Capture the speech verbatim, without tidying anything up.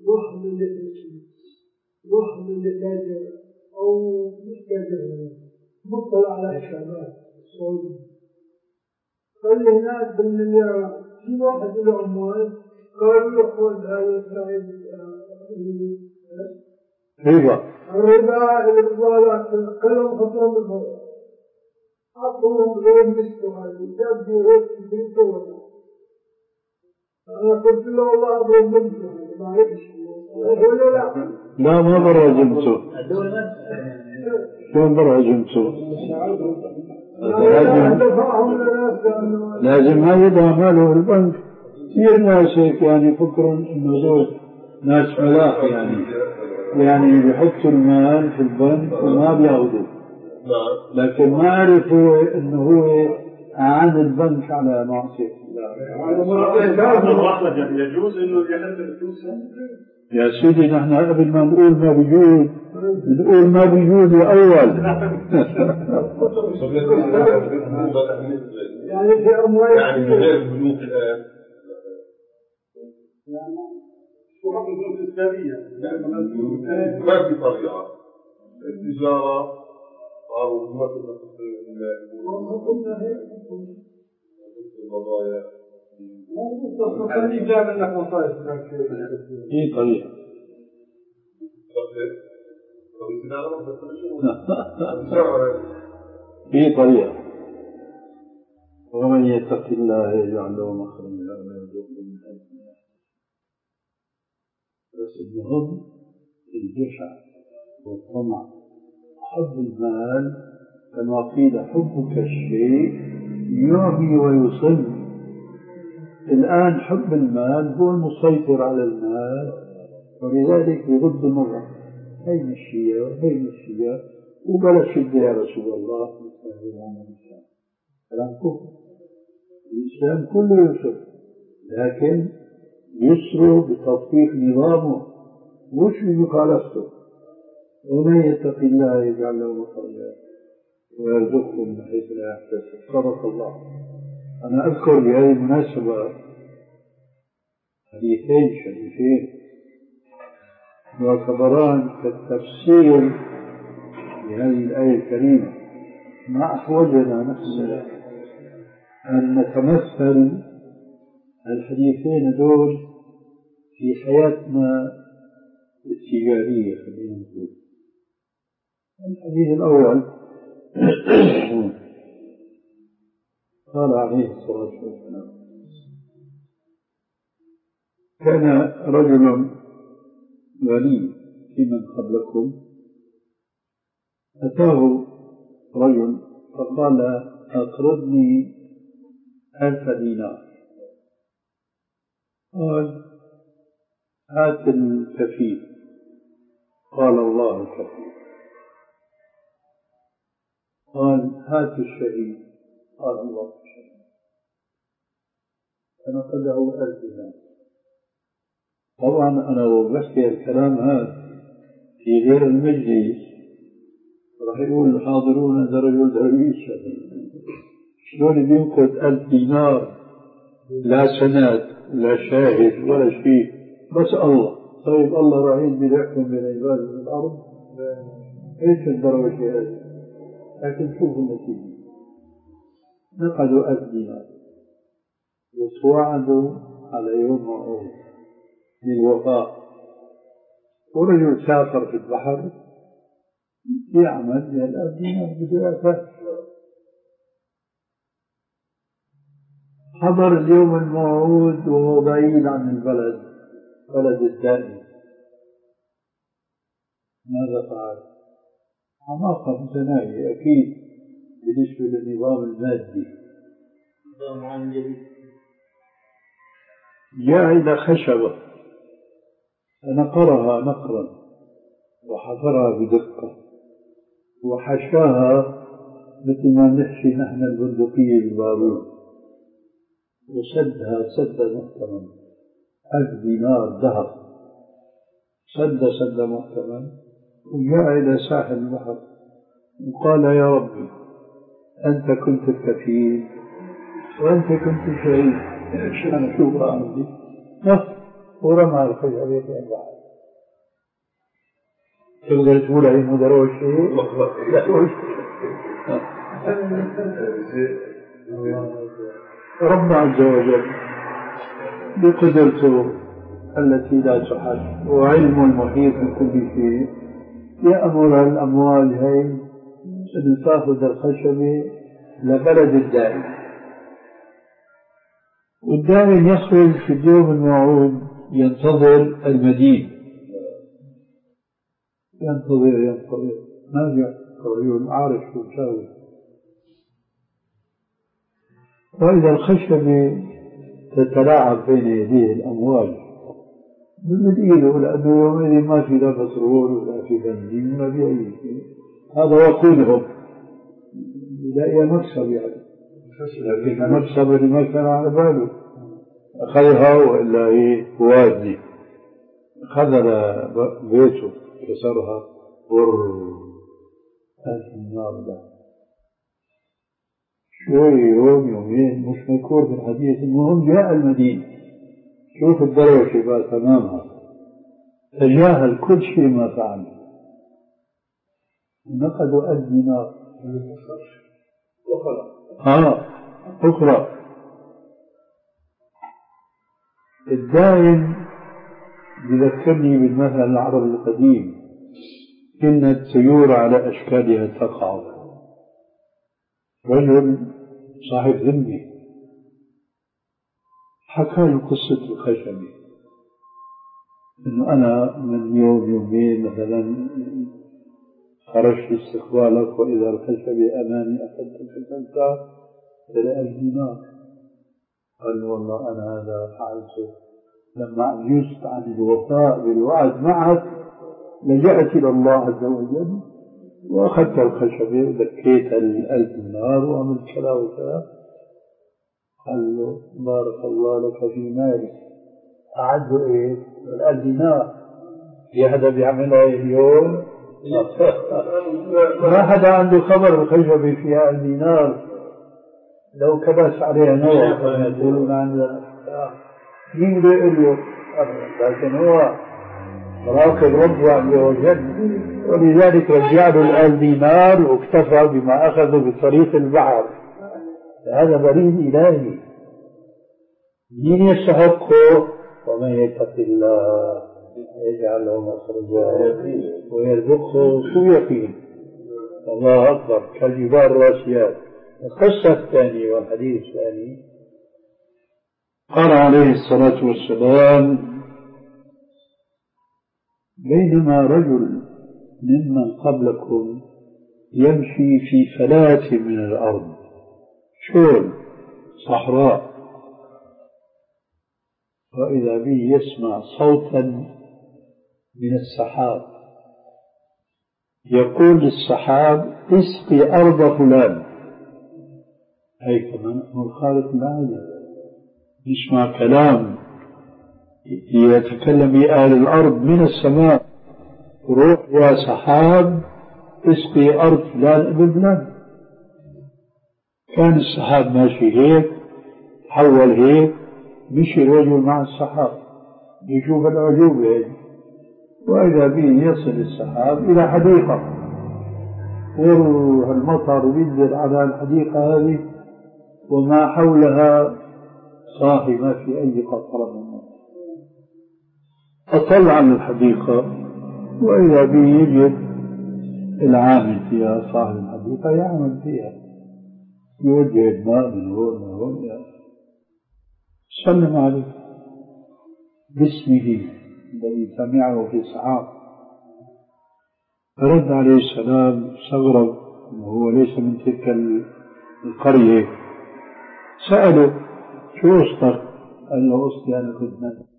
يحمل الاسم يحمل التاجر أو مش تاجر مطلع على الشباب السعودي. قال لي هناك بالمليار في واحد له أموال قالوا له خذ هذا سعيد ربا الربا الإصالات كلهم خطوهم بالفوق عطوهم غير مثل هذه جابوا غير مثل. أنا قلت له والله أبغى منه ما أعرفش ولا لا لا ما برا جنسه شلون برا جنسه لازم ما يضع ماله في البنك. كثير ناس هيك يعني يفكرون انه دول ناس ملاح يعني يعني بيحطوا المال في البنك وما بياخذوا، لكن ما عرفوا انه هو أعان البنك على معصية يجوز انه يحل الفلوس يا سيدي. نحن قبل ما نقول ما بيجوز نقول ما بيجوز الأول. يعني في أموال يعني غير البنوك الآن شو حق البنوك الإسلامية ما في طريقة التجارة أو مرتبة القضايا خليه جاب لك وصايا في طريقة في طريقة. ومن يتق الله يجعل له مخرجا ويرزقه من حيث لا يحتسب. بس المهم الجشع والطمع حب المال كما قيل حبك الشيء يعمي ويصل. الآن حب المال هو المسيطر على المال، ولذلك يغض النظر هي مشية وهي مشية وبلا شدة يا رسول الله. كلام كفر. الإسلام كله يسر، لكن يسر بتطبيق نظامه مش بمخالفته. ومن يتق الله يجعل له مخرجا ويرزقه من حيث لا يحتسب. صدق الله. أنا أذكر بهذه المناسبة حديثين شريفين يعتبران كالتفسير لهذه الآية الكريمة. ما أحوجنا نحن أن نتمثل الحديثين دول في حياتنا التجارية. خلينا نقول الحديث الأول قال عليه الصلاة والسلام: كان رجل غني في من قبلكم أتاه رجل فقال: أقرضني ألف دينار. قال: هات الكفيل. قال: الله الكفيل. قال: هات الشهيد. قال: الله الشهيد. فنقده ألف دينار. طبعا أنا بحكي الكلام هذا في غير المجلس راح يقول الحاضرون هذا رجل درويش شلون بينقذ ألف دينار لا سند لا شاهد ولا شيء بس الله. طيب الله رحيم بيحكم بين عباده في الأرض. ايش الدرويش هذا؟ لكن شوفوا النتيجة. نقدوا ألف دينار وتوعدوا على يوم موعود للوفاء. ورجل سافر في البحر يعمل للألف دينار بدون. حضر اليوم الموعود وهو بعيد عن البلد، بلد الدائم. ماذا فعل؟ حماقة متناهية أكيد بالنسبة للنظام المادي. جاء إلى خشبة فنقرها نقرا وحفرها بدقة وحشاها مثل ما نحشي نحن البندقية بالبارود وسدها سدا محكما. ألف دينار ذهب سد سدا محكما وجاء إلى ساحل البحر وقال: يا ربي أنت كنت الكفيل وأنت كنت الشهيد، إيش أنا شو أعمل؟ ورمى الخشبة في البحر. تقدر تقول هي مدروش شيء؟ ربنا عز وجل بقدرته التي لا تحد وعلم المحيط بكل شيء يأمر الأمواج هاي أن تأخذ الخشبة لبلد الدائم، والدائم يخرج في اليوم الموعود ينتظر المدين، ينتظر ينتظر ما جاء رجل عارف شو يساوي. وإذا الخشبة تتلاعب بين يديه الأمواج بمد إيده، لأنه يومئذ ما في لا بترول ولا في بنزين ولا في أي شيء، هذا وقودهم يلاقي مكسب يعني، لكن المكسب اللي ما كان على باله أخذها وإلا هي وازنة، خذل بيته كسرها ور هذه النار ده شوي يوم يومين مش مذكور في الحديث. المهم جاء المدينة، شوف الدروشة بقى تمامها، تجاهل كل شيء ما فعل، نقدوا ألف دينار أخرى. آه أخرى. الدائم يذكرني بالمثل العربي القديم، إن الطيور على أشكالها تقع. رجل صاحب ذمة حكى له قصة الخشبة، إنه أنا من يوم يومين مثلا خرجت استقبالك وإذا الخشبة أمامي أخذت الخشبة إلى ألف دينار. قال والله أنا هذا فعلته لما عجزت عن الوفاء بالوعد معك لجأت إلى الله عز وجل وأخذت الخشبة ودكيت الألف دينار وعملت كذا وكذا. قال له بارك الله لك في مالك. أعده إيه؟ الألف دينار. في هذا بيعملها اليوم ما حدا عنده خبر الخشبة فيها ألف دينار، لو كبس عليها نوع كما يقولون عندنا مين بده يقول له، لكن هو مراقب ربه عز وجل، ولذلك رجع له الألف دينار واكتفى بما أخذه بطريق البحر. هذا بريد إلهي مين يستحقه؟ ومن يتق الله يجعل له مخرجا ويرزقه شو يقين. الله أكبر كالجبال الراسيات. القصة الثانية والحديث الثاني قال عليه الصلاة والسلام بينما رجل ممن قبلكم يمشي في فلاة من الأرض، شول صحراء، وإذا به يسمع صوتا من السحاب يقول للسحاب اسقي أرض فلان. هي كمان هو الخالق العالي، يسمع كلام يتكلم به أهل الأرض من السماء، روح يا سحاب اسقي أرض فلان ابن فلان. كان السحاب ماشي هيك حول هيك، مشي الرجل مع السحاب يشوف العجوبة هيك، وإذا به يصل السحاب إلى حديقة والمطر ينزل على الحديقة هذه وما حولها صاحي ما في أي قطرة من الماء. أطلع عن الحديقة وإذا به يجد العامل فيها صاحب الحديقة يعمل فيها، يوجه الماء من هون من هون، سلم عليه باسمه الذي سمعه في سحاب. فرد عليه السلام استغرب وهو ليس من تلك القرية، سأله شو قصتك؟ قال له قصتي أنا كنت